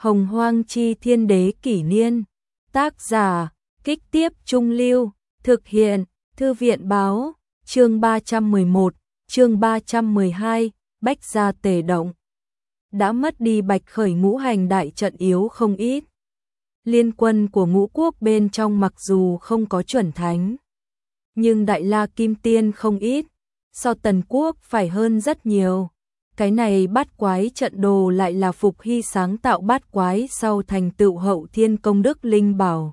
Hồng Hoang Chi Thiên Đế Kỷ Niên. Tác giả, Kích Tiếp Trung Lưu. Thực hiện, Thư viện Báo. Chương 311, chương 312, Bách Gia Tề Động. Đã mất đi Bạch Khởi ngũ hành đại trận yếu không ít. Liên quân của ngũ quốc bên trong mặc dù không có chuẩn thánh, nhưng Đại La Kim Tiên không ít, so Tần Quốc phải hơn rất nhiều. Cái này bát quái trận đồ lại là Phục Hy sáng tạo bát quái sau thành tựu hậu thiên công đức linh bảo.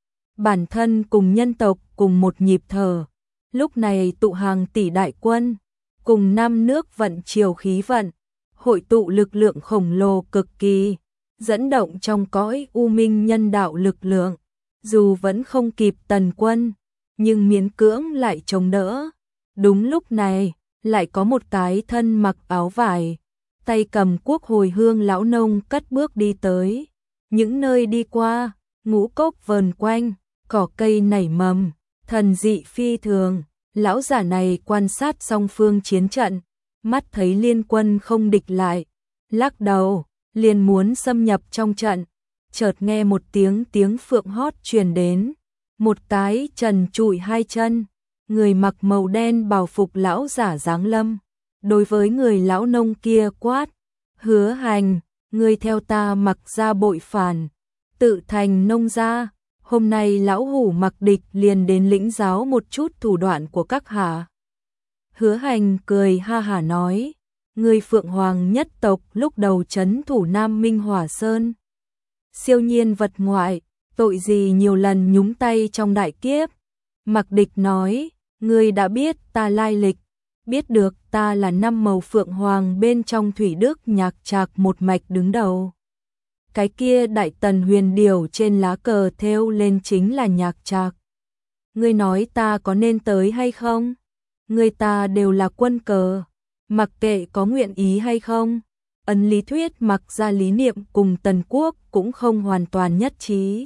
Bản thân cùng nhân tộc cùng một nhịp thở, lúc này tụ hàng tỷ đại quân, cùng năm nước vận chiều khí vận, hội tụ lực lượng khổng lồ cực kỳ, dẫn động trong cõi u minh nhân đạo lực lượng, dù vẫn không kịp Tần quân, nhưng miễn cưỡng lại chống đỡ. Đúng lúc này, lại có một cái thân mặc áo vải, tay cầm cuốc hồi hương lão nông cất bước đi tới. Những nơi đi qua, ngũ cốc vờn quanh, cỏ cây nảy mầm, thần dị phi thường. Lão giả này quan sát song phương chiến trận, mắt thấy liên quân không địch lại, lắc đầu, liền muốn xâm nhập trong trận. Chợt nghe một tiếng phượng hót truyền đến, một cái trần trụi hai chân, người mặc màu đen bào phục lão giả giáng lâm, đối với người lão nông kia quát: "Hứa Hành, ngươi theo ta Mặc gia bội phản, tự thành nông gia, hôm nay lão hủ Mặc Địch liền đến lĩnh giáo một chút thủ đoạn của các hạ." Hứa Hành cười ha hả nói: "Ngươi Phượng Hoàng nhất tộc lúc đầu trấn thủ Nam Minh Hỏa Sơn, siêu nhiên vật ngoại, tội gì nhiều lần nhúng tay trong đại kiếp?" Mặc Địch nói: "Ngươi đã biết ta lai lịch, biết được ta là năm màu Phượng Hoàng bên trong Thủy Đức Nhạc Trạc một mạch đứng đầu. Cái kia đại tần huyền điểu trên lá cờ thêu lên chính là Nhạc Trạc. Ngươi nói ta có nên tới hay không? Người ta đều là quân cờ, mặc kệ có nguyện ý hay không." Ấn lý thuyết Mặc gia lý niệm cùng Tần Quốc cũng không hoàn toàn nhất trí.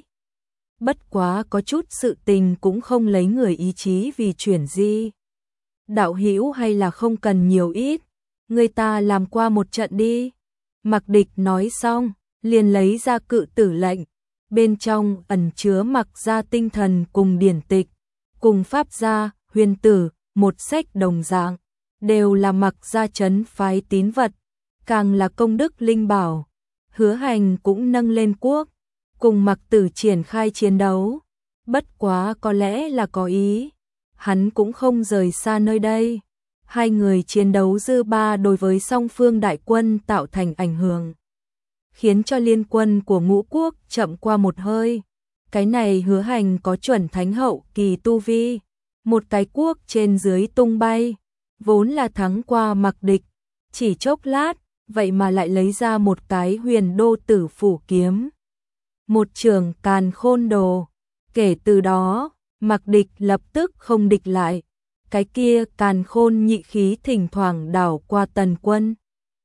Bất quá có chút sự tình cũng không lấy người ý chí vì chuyển di. Đạo hữu hay là không cần nhiều ít, người ta làm qua một trận đi. Mặc Địch nói xong, liền lấy ra cự tử lệnh, bên trong ẩn chứa Mặc gia tinh thần cùng điển tịch, cùng pháp gia, huyền tử, một sách đồng dạng, đều là Mặc gia trấn phái tín vật, càng là công đức linh bảo. Hứa Hành cũng nâng lên quốc, cùng Mặc Tử triển khai chiến đấu. Bất quá có lẽ là có ý, hắn cũng không rời xa nơi đây. Hai người chiến đấu dư ba đối với song phương đại quân tạo thành ảnh hưởng, khiến cho liên quân của ngũ quốc chậm qua một hơi. Cái này Hứa Hành có chuẩn thánh hậu kỳ tu vi, một cái quốc trên dưới tung bay, vốn là thắng qua Mặc Địch, chỉ chốc lát, vậy mà lại lấy ra một cái huyền đô tử phủ kiếm, một trường càn khôn đồ. Kể từ đó, Mặc Địch lập tức không địch lại. Cái kia càn khôn nhị khí thỉnh thoảng đảo qua Tần quân.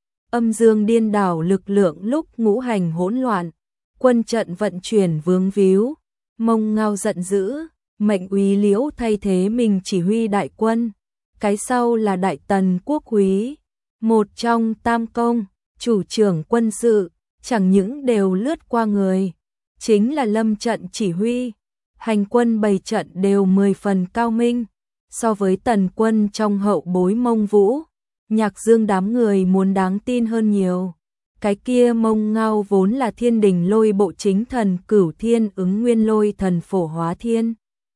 Âm dương điên đảo lực lượng lúc ngũ hành hỗn loạn, quân trận vận chuyển vướng víu. Mông Ngao giận dữ, mệnh úy Liễu thay thế mình chỉ huy đại quân. Cái sau là Đại Tần quốc úy, một trong tam công, chủ trưởng quân sự, chẳng những đều lướt qua người, chính là lâm trận chỉ huy, hành quân bày trận đều 10 phần cao minh, so với Tần quân trong hậu bối Mông Vũ, Nhạc Dương đám người muốn đáng tin hơn nhiều. Cái kia Mông Ngao vốn là thiên đình lôi bộ chính thần Cửu Thiên Ứng Nguyên Lôi thần Phổ Hóa Thiên,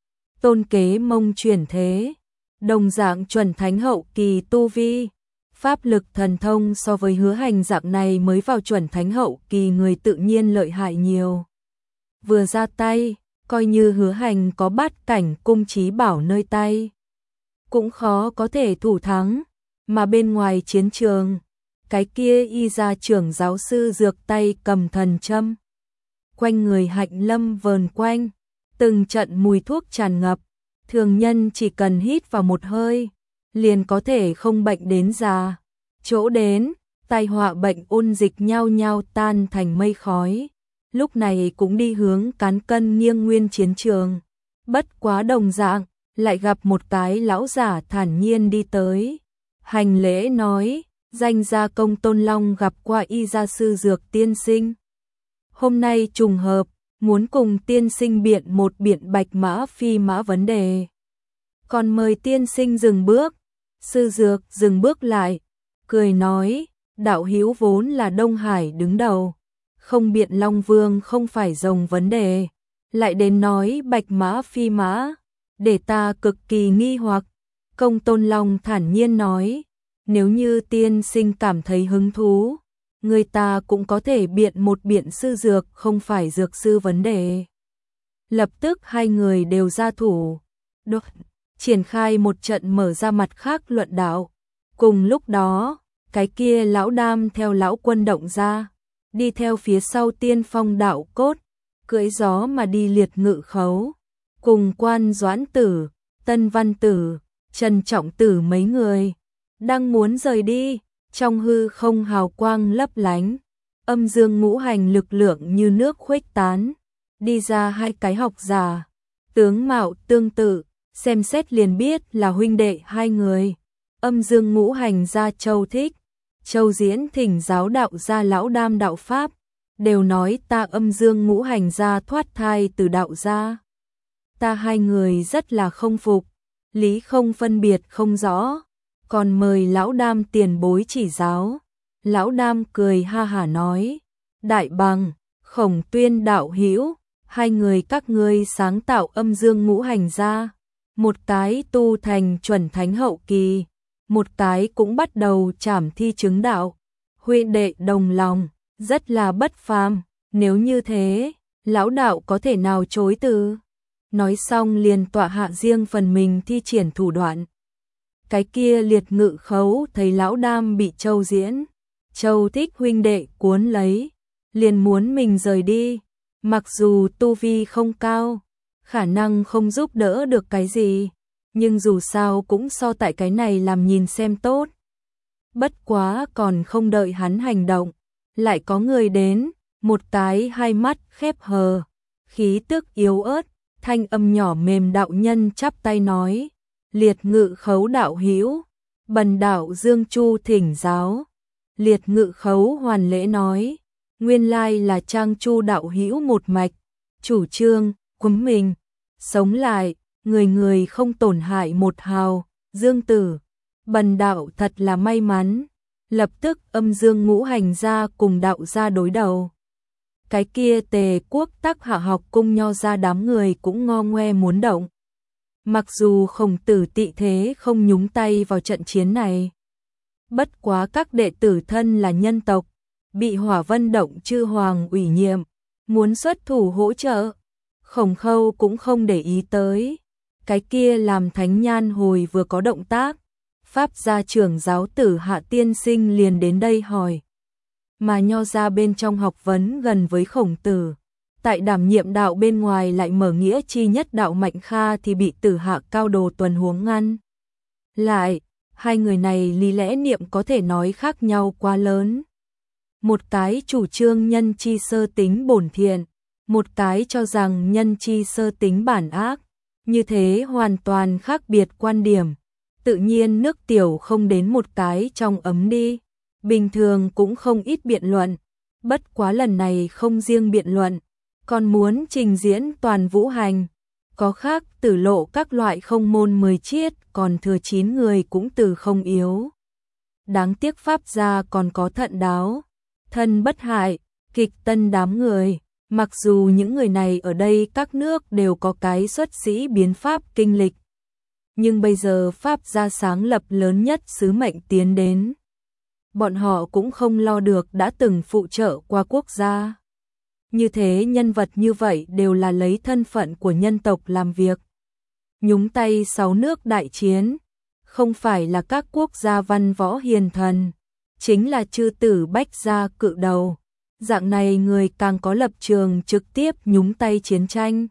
tôn kế Mông chuyển thế, đồng dạng chuẩn thánh hậu kỳ tu vi, pháp lực thần thông so với Hứa Hành dạng này mới vào chuẩn thánh hậu kỳ người tự nhiên lợi hại nhiều. Vừa ra tay, coi như Hứa Hành có bát cảnh cung trí bảo nơi tay, cũng khó có thể thủ thắng. Mà bên ngoài chiến trường, cái kia y gia trưởng giáo sư dược tay cầm thần châm, quanh người Hạnh Lâm vờn quanh, từng trận mùi thuốc tràn ngập, thường nhân chỉ cần hít vào một hơi, liền có thể không bệnh đến già. Chỗ đến, tai họa bệnh ôn dịch nhao nhao tan thành mây khói. Lúc này cũng đi hướng cán cân nghiêng nguyên chiến trường. Bất quá đồng dạng, lại gặp một cái lão giả thản nhiên đi tới. Hành lễ nói: "Danh gia công Tôn Long gặp qua y gia sư dược tiên sinh." hôm nay trùng hợp, muốn cùng tiên sinh biện một biện bạch mã phi mã vấn đề. Còn mời tiên sinh dừng bước. Sư Dược dừng bước lại, cười nói, đạo hữu vốn là Đông Hải đứng đầu, không biện Long Vương không phải rồng vấn đề, lại đến nói bạch mã phi mã, để ta cực kỳ nghi hoặc. Công Tôn Long thản nhiên nói, nếu như tiên sinh cảm thấy hứng thú, người ta cũng có thể biện một biện sư dược không phải dược sư vấn đề. Lập tức hai người đều ra thủ, triển khai một trận mở ra mặt khác luận đạo. Cùng lúc đó, cái kia lão đam theo lão quân động ra, đi theo phía sau Tiên Phong đạo cốt, cưỡi gió mà đi Liệt Ngự Khấu, cùng Quan Doãn Tử, Tân Văn Tử, Trần Trọng Tử mấy người, đang muốn rời đi, trong hư không hào quang lấp lánh, âm dương ngũ hành lực lượng như nước khuếch tán, đi ra hai cái học giả, tướng mạo tương tự, xem xét liền biết là huynh đệ hai người. Âm dương ngũ hành gia Châu Thích, Châu Diễn thỉnh giáo đạo gia lão đam đạo pháp, đều nói ta âm dương ngũ hành gia thoát thai từ đạo gia. Ta hai người rất là không phục, lý không phân biệt không rõ, còn mời lão đam tiền bối chỉ giáo. Lão đam cười ha hả nói, đại bằng, Khổng Tuyên đạo hữu, hai người các ngươi sáng tạo âm dương ngũ hành gia, một cái tu thành chuẩn thánh hậu kỳ, một cái cũng bắt đầu trảm thi chứng đạo, huynh đệ đồng lòng, rất là bất phàm, nếu như thế, lão đạo có thể nào chối từ. Nói xong liền tọa hạ riêng phần mình thi triển thủ đoạn. Cái kia Liệt Ngự Khấu thấy lão đam bị Châu Diễn, Châu Thích huynh đệ cuốn lấy, liền muốn mình rời đi, mặc dù tu vi không cao, khả năng không giúp đỡ được cái gì, nhưng dù sao cũng so tại cái này làm nhìn xem tốt. Bất quá còn không đợi hắn hành động, lại có người đến, một cái hai mắt khép hờ, khí tức yếu ớt, thanh âm nhỏ mềm đạo nhân chắp tay nói, Liệt Ngự Khấu đạo hữu, bần đạo Dương Chu thỉnh giáo. Liệt Ngự Khấu hoàn lễ nói, nguyên lai là Trang Chu đạo hữu một mạch, chủ trương, cúm mình, sống lại, người người không tổn hại một hào, Dương tử, bần đạo thật là may mắn. Lập tức âm dương ngũ hành gia cùng đạo gia đối đầu. Cái kia Tề Quốc Tắc Hạ học cung nho ra đám người cũng ngo ngoe muốn động. Mặc dù Khổng Tử tị thế không nhúng tay vào trận chiến này. Bất quá các đệ tử thân là nhân tộc, bị Hỏa Vân Động chư hoàng ủy nhiệm, muốn xuất thủ hỗ trợ. Khổng Khâu cũng không để ý tới. Cái kia làm Thánh Nhan hồi vừa có động tác, Pháp gia trưởng giáo tử Hạ tiên sinh liền đến đây hỏi. Mà nho ra bên trong học vấn gần với Khổng Tử, tại đảm nhiệm đạo bên ngoài lại mở nghĩa chi nhất đạo Mạnh Kha thì bị tử Hạ cao đồ tuần huống ngăn. Lại, hai người này lý lẽ niệm có thể nói khác nhau quá lớn. Một cái chủ trương nhân chi sơ tính bổn thiện, một cái cho rằng nhân chi sơ tính bản ác, như thế hoàn toàn khác biệt quan điểm. Tự nhiên nước tiểu không đến một cái trong ấm đi, bình thường cũng không ít biện luận, bất quá lần này không riêng biện luận, còn muốn trình diễn toàn vũ hành, có khác tử lộ các loại không môn 10 chiết, còn thừa 9 người cũng từ không yếu. Đáng tiếc Pháp gia còn có thận đáo, thân bất hại, kịch tân đám người, mặc dù những người này ở đây các nước đều có cái xuất sĩ biến pháp kinh lịch. Nhưng bây giờ Pháp gia sáng lập lớn nhất sứ mệnh tiến đến. Bọn họ cũng không lo được đã từng phụ trợ qua quốc gia. Như thế nhân vật như vậy đều là lấy thân phận của nhân tộc làm việc. Nhúng tay 6 nước đại chiến, không phải là các quốc gia văn võ hiền thần, chính là chư tử bách gia cự đầu. Dạng này người càng có lập trường trực tiếp nhúng tay chiến tranh.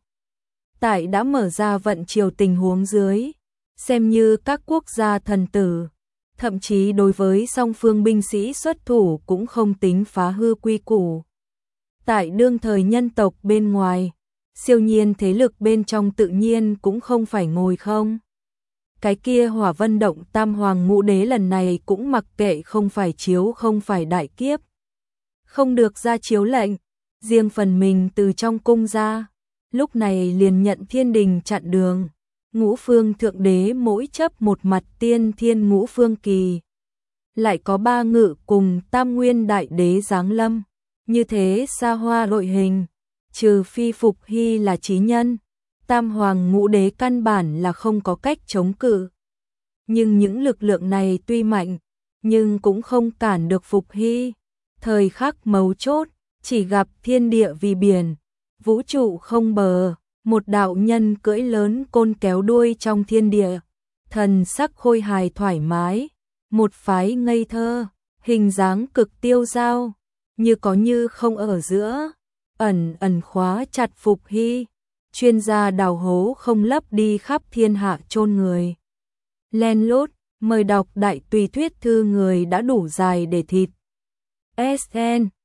Tại đã mở ra vận triều tình huống dưới, xem như các quốc gia thần tử, thậm chí đối với song phương binh sĩ xuất thủ cũng không tính phá hư quy củ. Tại đương thời nhân tộc bên ngoài, siêu nhiên thế lực bên trong tự nhiên cũng không phải ngồi không. Cái kia Hỏa Vân Động Tam Hoàng Ngũ Đế lần này cũng mặc kệ không phải chiếu không phải đại kiếp. Không được ra chiếu lệnh, riêng phần mình từ trong cung ra, lúc này liền nhận thiên đình chặn đường. Ngũ phương thượng đế mỗi chấp một mặt tiên thiên ngũ phương kỳ. Lại có 3 ngự cùng tam nguyên đại đế giáng lâm. Như thế xa hoa đội hình, trừ phi Phục Hy là chí nhân, tam hoàng ngũ đế căn bản là không có cách chống cự. Nhưng những lực lượng này tuy mạnh, nhưng cũng không cản được Phục Hy. Thời khắc mấu chốt, chỉ gặp thiên địa vì biển, vũ trụ không bờ, một đạo nhân cưỡi lớn côn kéo đuôi trong thiên địa, thần sắc khôi hài thoải mái, một phái ngây thơ, hình dáng cực tiêu dao, như có như không ở giữa, ẩn ẩn khóa chặt Phục Hy. Chuyên gia đào hố không lấp đi khắp thiên hạ chôn người. Len lút, mời đọc đại tùy thuyết thư người đã đủ dài để thịt. SN